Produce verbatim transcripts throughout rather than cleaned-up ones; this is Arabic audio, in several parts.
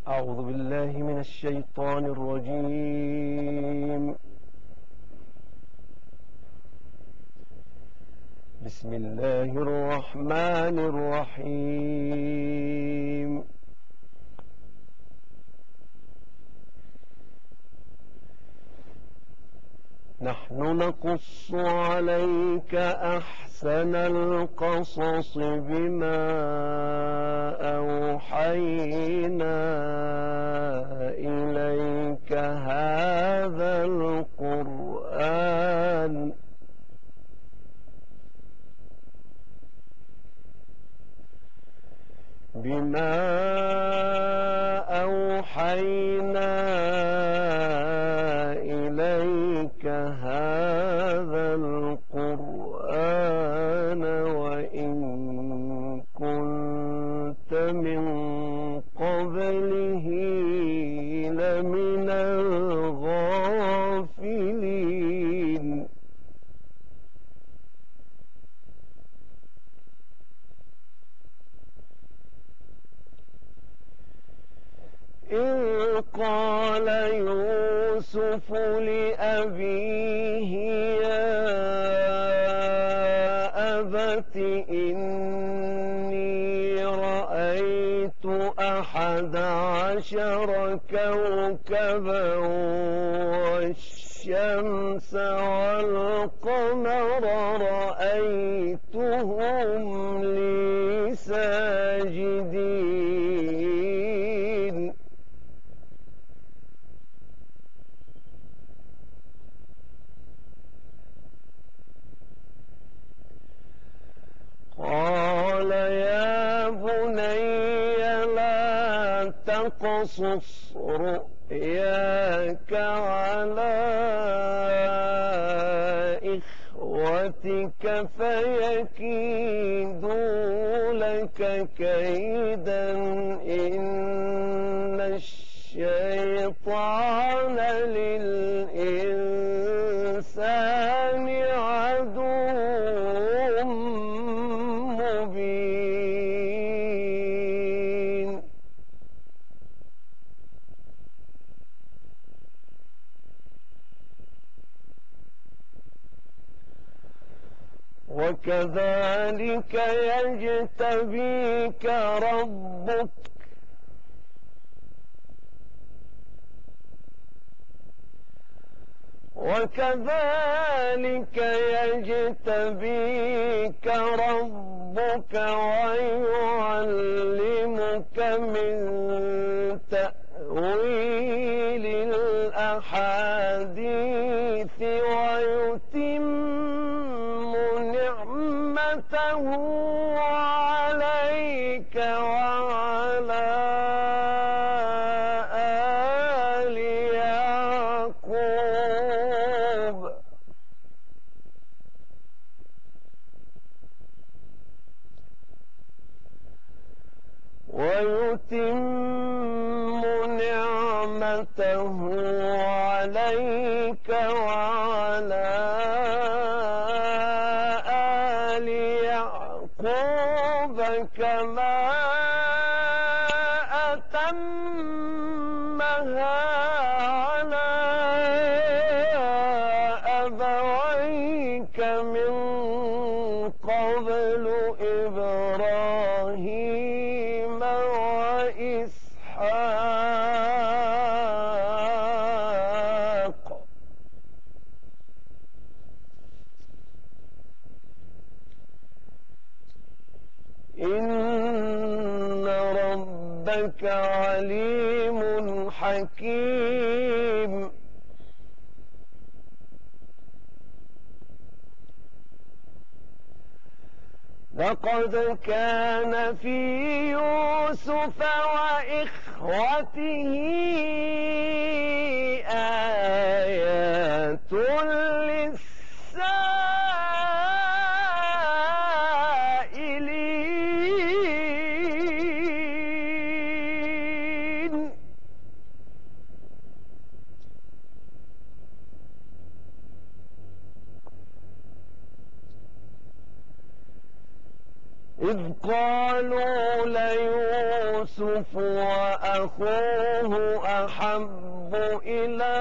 أعوذ بالله من الشيطان الرجيم. بسم الله الرحمن الرحيم. نحن نقص عليك أحسن القصص بما أوحينا إليك هذا القرآن بما أوحينا إليك هذا القرآن وإن كنت من قبله لمن الغافلين. إذ قال يوسف لأبيه يا أبت إني رأيت أحد عشر كوكبا والشمس والقمر رأيتهم لي ساجدين. قال يا بني لا تقصص رؤياك على إخوتك فيكيدوا لك كيدا إن الشيطان للإنسان عدو مبين. وكذلك يجتبيك ربك وكذلك يجتبيك ربك ويعلمك من تأويل الأحاديث ويتم نعمته عليك وعلى آل يعقوب ويتم نعمته عليك وعلى آل يعقوب كما أتمها على أبويك من قبل إبراهيم وإسحاق إن ربك عليم حكيم. لقد كان في يوسف وإخوته آيات للسائلين. إذ قالوا ليوسف وأخوه وأخوه أحب إلى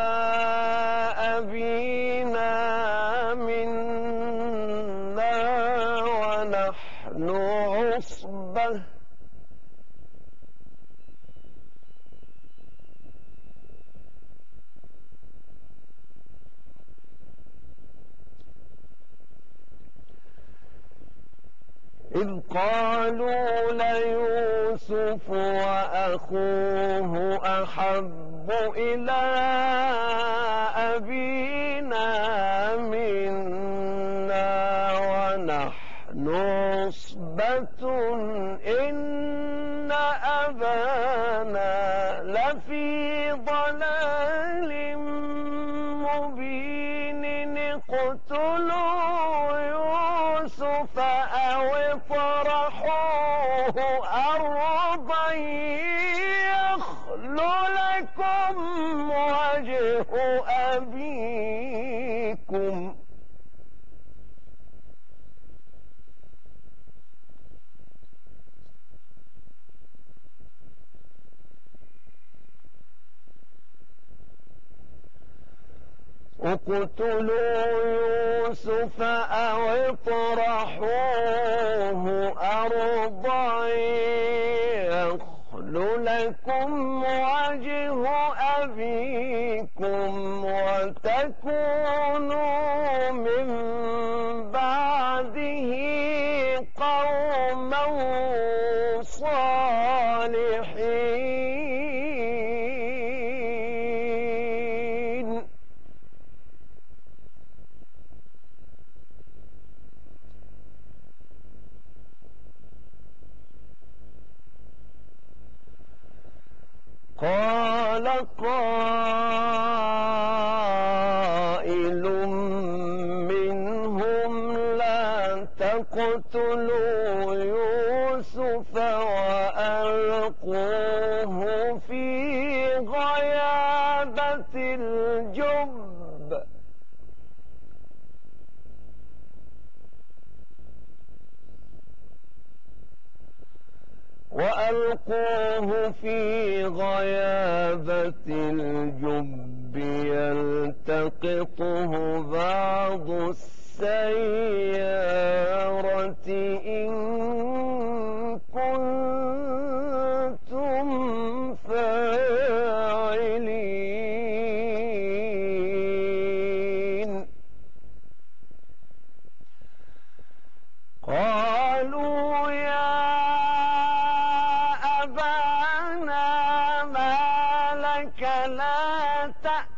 أبينا منا ونحن عصبة إذ قالوا ليوسف وأخوه أحب إلى أبينا منا ونحن عصبة إن أبانا لفي ضلال مبين اقتلوا يوسف أو اطرحوه أرضا يخل لكم وجه أبيكم اقتلوا يوسف أو اطرحوه أرضا يخل لكم وجه أبيكم وتكونوا من بعده قوما صالحين. قال قائل منهم لا تقتلوا يوسف وألقوه في غيابة الجب وألقوه في غيابة الجب يلتقطه بعض السيارة إن كنتم فاعلين. قالوا يا لا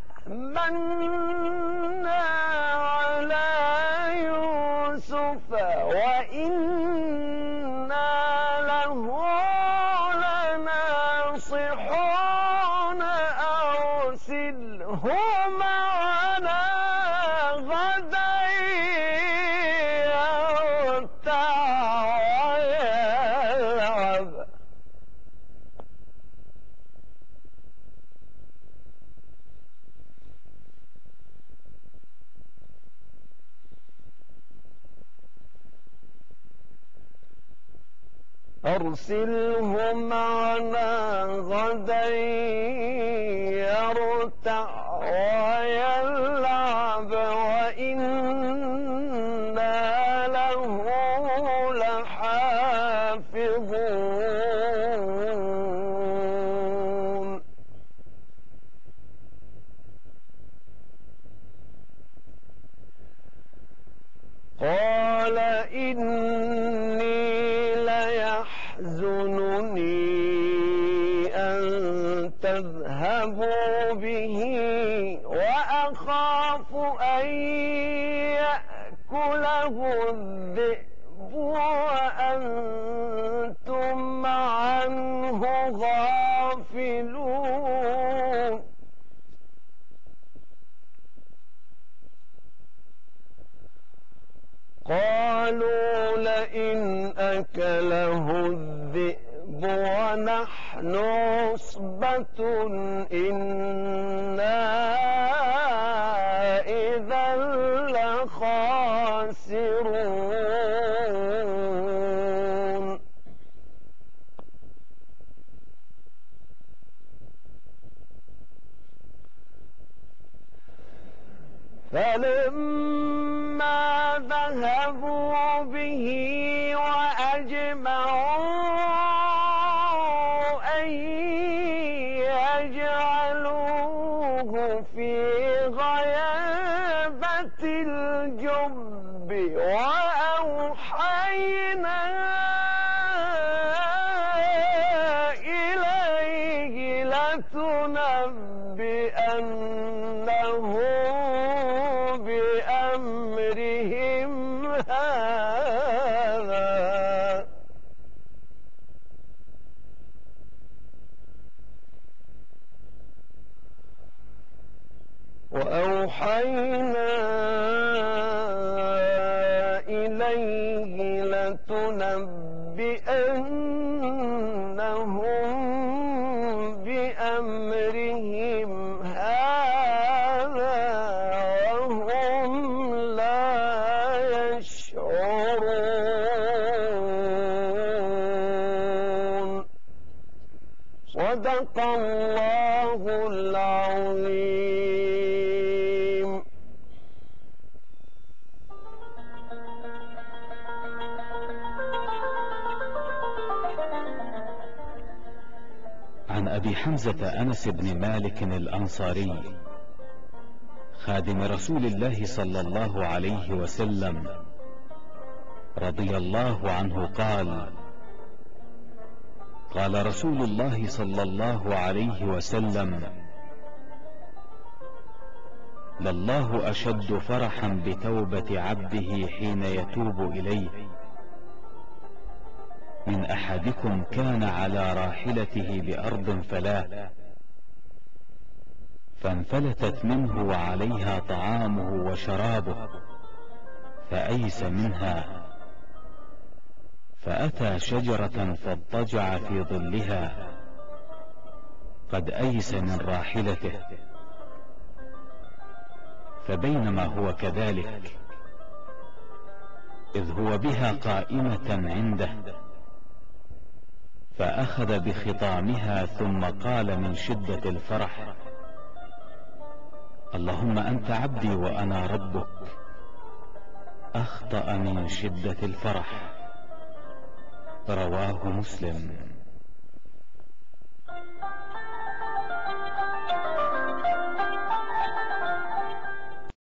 تأمنا على يوسف وإنا له لناصحون أرسله معنا غدا يرتع ويلعب. أرسله معنا غدا يرتع ويلعب وإنا له لحافظون. قال إني يحزنني أن تذهبوا به وأخاف أن يأكله الذئب وأنتم عنه غافلون. قالوا لئن أكله الذئب ونحن عصبة إنا إذا لخاسرون. فلما ذهبوا به وأجمعوا أن يجعلوه في غيابة الجب وأوحينا إليه لتنبئنهم بأمرهم هذا وأوحينا إليه لتنبئنهم بأمرهم هذا وهم لا يشعرون. صدق الله العظيم. عن أبي حمزة أنس بن مالك الأنصاري خادم رسول الله صلى الله عليه وسلم رضي الله عنه قال: قال رسول الله صلى الله عليه وسلم: لله أشد فرحا بتوبة عبده حين يتوب إليه من أحدكم كان على راحلته بأرض فلاة فانفلتت منه وعليها طعامه وشرابه فأيس منها فأتى شجرة فاضطجع في ظلها قد أيس من راحلته، فبينما هو كذلك إذ هو بها قائمة عنده فأخذ بخطامها ثم قال من شدة الفرح: اللهم أنت عبدي وأنا ربك. أخطأ من شدة الفرح. رواه مسلم.